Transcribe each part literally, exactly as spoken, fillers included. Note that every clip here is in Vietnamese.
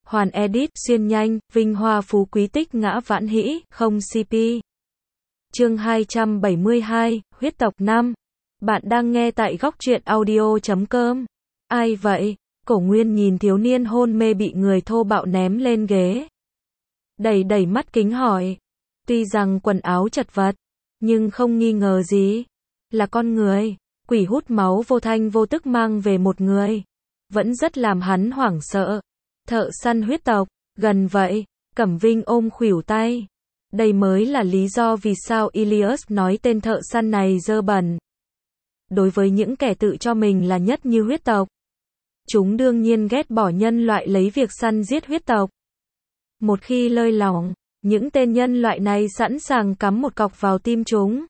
Hoàn edit, xuyên nhanh, vinh hoa phú quý tích ngã vãn hĩ, không xê pê. Chương hai trăm bảy mươi hai, huyết tộc năm. Bạn đang nghe tại góc truyện audio chấm com. Ai vậy? Cổ Nguyên nhìn thiếu niên hôn mê bị người thô bạo ném lên ghế. Đầy đầy mắt kính hỏi. Tuy rằng quần áo chật vật, nhưng không nghi ngờ gì. Là con người, quỷ hút máu vô thanh vô tức mang về một người. Vẫn rất làm hắn hoảng sợ. Thợ săn huyết tộc, gần vậy, Cẩm Vinh ôm khuỷu tay. Đây mới là lý do vì sao Ilias nói tên thợ săn này dơ bẩn. Đối với những kẻ tự cho mình là nhất như huyết tộc, chúng đương nhiên ghét bỏ nhân loại lấy việc săn giết huyết tộc. Một khi lơi lỏng, những tên nhân loại này sẵn sàng cắm một cọc vào tim chúng.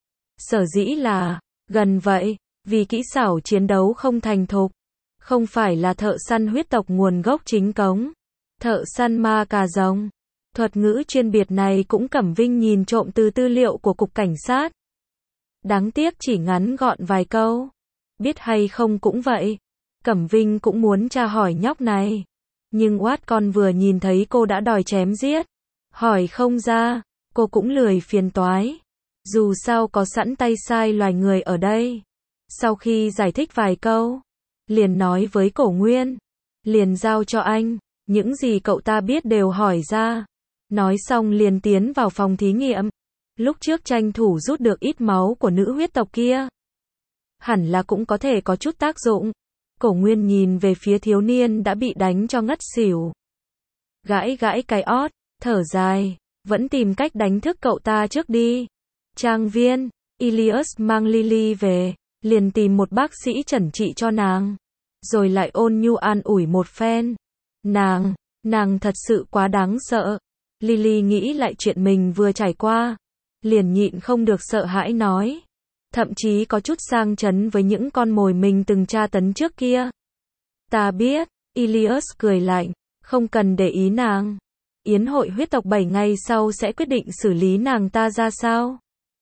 Sở dĩ là, gần vậy, vì kỹ xảo chiến đấu không thành thục. Không phải là thợ săn huyết tộc nguồn gốc chính cống. Thợ săn ma cà rồng. Thuật ngữ chuyên biệt này cũng Cẩm Vinh nhìn trộm từ tư liệu của cục cảnh sát. Đáng tiếc chỉ ngắn gọn vài câu. Biết hay không cũng vậy. Cẩm Vinh cũng muốn tra hỏi nhóc này. Nhưng Oát con vừa nhìn thấy cô đã đòi chém giết. Hỏi không ra, cô cũng lười phiền toái. Dù sao có sẵn tay sai loài người ở đây. Sau khi giải thích vài câu, liền nói với Cổ Nguyên. Liền giao cho anh, những gì cậu ta biết đều hỏi ra. Nói xong liền tiến vào phòng thí nghiệm. Lúc trước tranh thủ rút được ít máu của nữ huyết tộc kia. Hẳn là cũng có thể có chút tác dụng. Cổ Nguyên nhìn về phía thiếu niên đã bị đánh cho ngất xỉu. Gãi gãi cái ót, thở dài, vẫn tìm cách đánh thức cậu ta trước đi. Trang viên, Ilias mang Lily về, liền tìm một bác sĩ chẩn trị cho nàng. Rồi lại ôn nhu an ủi một phen. Nàng, nàng thật sự quá đáng sợ. Lily nghĩ lại chuyện mình vừa trải qua. Liền nhịn không được sợ hãi nói. Thậm chí có chút sang chấn với những con mồi mình từng tra tấn trước kia. Ta biết, Ilias cười lạnh, không cần để ý nàng. Yến hội huyết tộc bảy ngày sau sẽ quyết định xử lý nàng ta ra sao.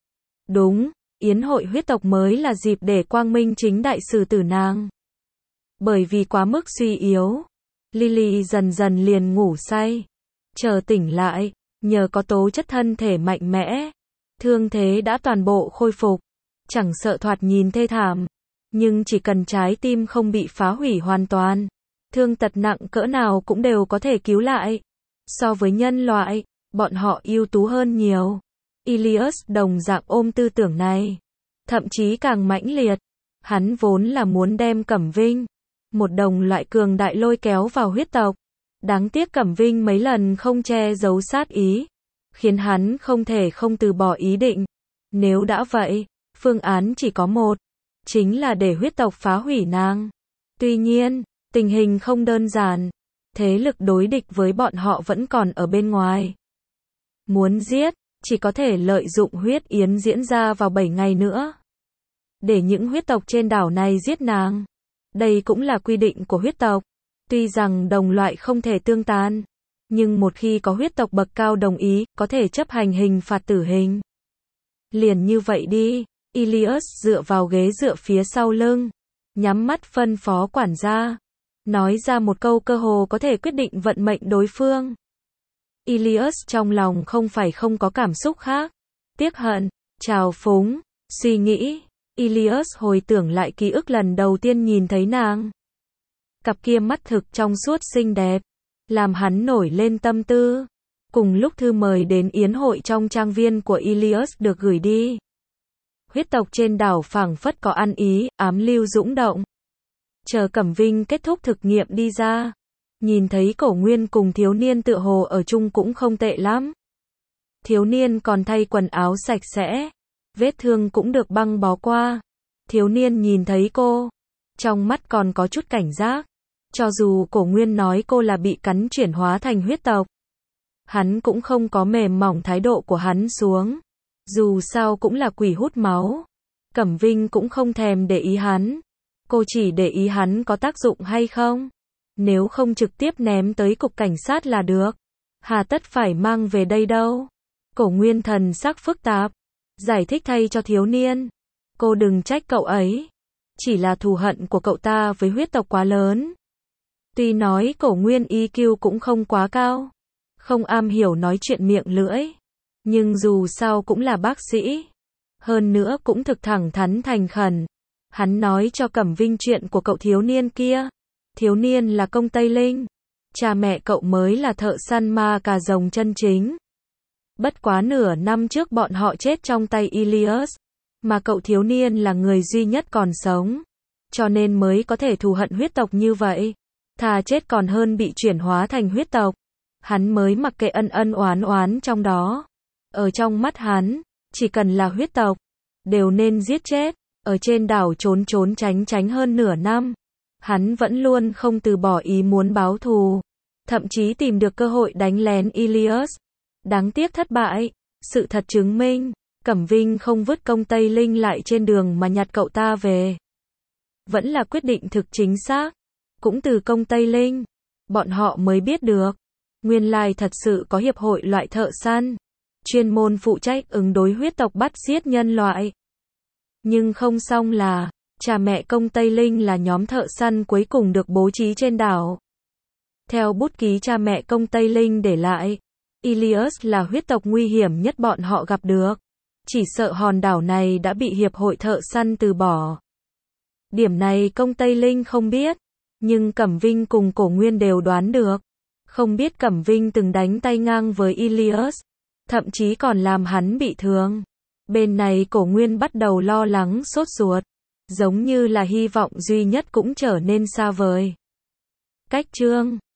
Đúng, Yến hội huyết tộc mới là dịp để quang minh chính đại xử tử nàng. Bởi vì quá mức suy yếu, Lily dần dần liền ngủ say. Chờ tỉnh lại, nhờ có tố chất thân thể mạnh mẽ, thương thế đã toàn bộ khôi phục. Chẳng sợ thoạt nhìn thê thảm, nhưng chỉ cần trái tim không bị phá hủy hoàn toàn, thương tật nặng cỡ nào cũng đều có thể cứu lại. So với nhân loại, bọn họ ưu tú hơn nhiều. Ilias đồng dạng ôm tư tưởng này, thậm chí càng mãnh liệt. Hắn vốn là muốn đem Cẩm Vinh, một đồng loại cường đại lôi kéo vào huyết tộc. Đáng tiếc Cẩm Vinh mấy lần không che giấu sát ý, khiến hắn không thể không từ bỏ ý định. Nếu đã vậy, phương án chỉ có một, chính là để huyết tộc phá hủy nàng. Tuy nhiên, tình hình không đơn giản, thế lực đối địch với bọn họ vẫn còn ở bên ngoài. Muốn giết, chỉ có thể lợi dụng huyết yến diễn ra vào bảy ngày nữa. Để những huyết tộc trên đảo này giết nàng. Đây cũng là quy định của huyết tộc. Tuy rằng đồng loại không thể tương tàn, nhưng một khi có huyết tộc bậc cao đồng ý, có thể chấp hành hình phạt tử hình. Liền như vậy đi, Ilias dựa vào ghế dựa phía sau lưng, nhắm mắt phân phó quản gia, nói ra một câu cơ hồ có thể quyết định vận mệnh đối phương. Ilias trong lòng không phải không có cảm xúc khác, tiếc hận, trào phúng, suy nghĩ. Ilias hồi tưởng lại ký ức lần đầu tiên nhìn thấy nàng. Cặp kia mắt thực trong suốt xinh đẹp, làm hắn nổi lên tâm tư. Cùng lúc thư mời đến yến hội trong trang viên của Ilias được gửi đi. Huyết tộc trên đảo phảng phất có ăn ý, ám lưu dũng động. Chờ Cẩm Vinh kết thúc thực nghiệm đi ra, nhìn thấy Cổ Nguyên cùng thiếu niên tựa hồ ở chung cũng không tệ lắm. Thiếu niên còn thay quần áo sạch sẽ, vết thương cũng được băng bó qua. Thiếu niên nhìn thấy cô, trong mắt còn có chút cảnh giác. Cho dù Cổ Nguyên nói cô là bị cắn chuyển hóa thành huyết tộc, hắn cũng không có mềm mỏng thái độ của hắn xuống. Dù sao cũng là quỷ hút máu. Cẩm Vinh cũng không thèm để ý hắn. Cô chỉ để ý hắn có tác dụng hay không. Nếu không trực tiếp ném tới cục cảnh sát là được. Hà tất phải mang về đây đâu. Cổ Nguyên thần sắc phức tạp, giải thích thay cho thiếu niên. Cô đừng trách cậu ấy. Chỉ là thù hận của cậu ta với huyết tộc quá lớn. Tuy nói Cổ Nguyên i kiu cũng không quá cao, không am hiểu nói chuyện miệng lưỡi, nhưng dù sao cũng là bác sĩ. Hơn nữa cũng thực thẳng thắn thành khẩn. Hắn nói cho Cẩm Vinh chuyện của cậu thiếu niên kia. Thiếu niên là Công Tây Linh. Cha mẹ cậu mới là thợ săn ma cà rồng chân chính. Bất quá nửa năm trước bọn họ chết trong tay Ilias, mà cậu thiếu niên là người duy nhất còn sống, cho nên mới có thể thù hận huyết tộc như vậy. Thà chết còn hơn bị chuyển hóa thành huyết tộc. Hắn mới mặc kệ ân ân oán oán trong đó. Ở trong mắt hắn, chỉ cần là huyết tộc, đều nên giết chết. Ở trên đảo trốn trốn tránh tránh hơn nửa năm, hắn vẫn luôn không từ bỏ ý muốn báo thù, thậm chí tìm được cơ hội đánh lén Ilias. Đáng tiếc thất bại. Sự thật chứng minh, Cẩm Vinh không vứt Công Tây Linh lại trên đường mà nhặt cậu ta về. Vẫn là quyết định thực chính xác. Cũng từ Công Tây Linh, bọn họ mới biết được, nguyên lai thật sự có hiệp hội loại thợ săn, chuyên môn phụ trách ứng đối huyết tộc bắt giết nhân loại. Nhưng không xong là, cha mẹ Công Tây Linh là nhóm thợ săn cuối cùng được bố trí trên đảo. Theo bút ký cha mẹ Công Tây Linh để lại, Ilias là huyết tộc nguy hiểm nhất bọn họ gặp được. Chỉ sợ hòn đảo này đã bị hiệp hội thợ săn từ bỏ. Điểm này Công Tây Linh không biết, nhưng Cẩm Vinh cùng Cổ Nguyên đều đoán được. Không biết Cẩm Vinh từng đánh tay ngang với Ilias, thậm chí còn làm hắn bị thương. Bên này Cổ Nguyên bắt đầu lo lắng sốt ruột, giống như là hy vọng duy nhất cũng trở nên xa vời. Cách chương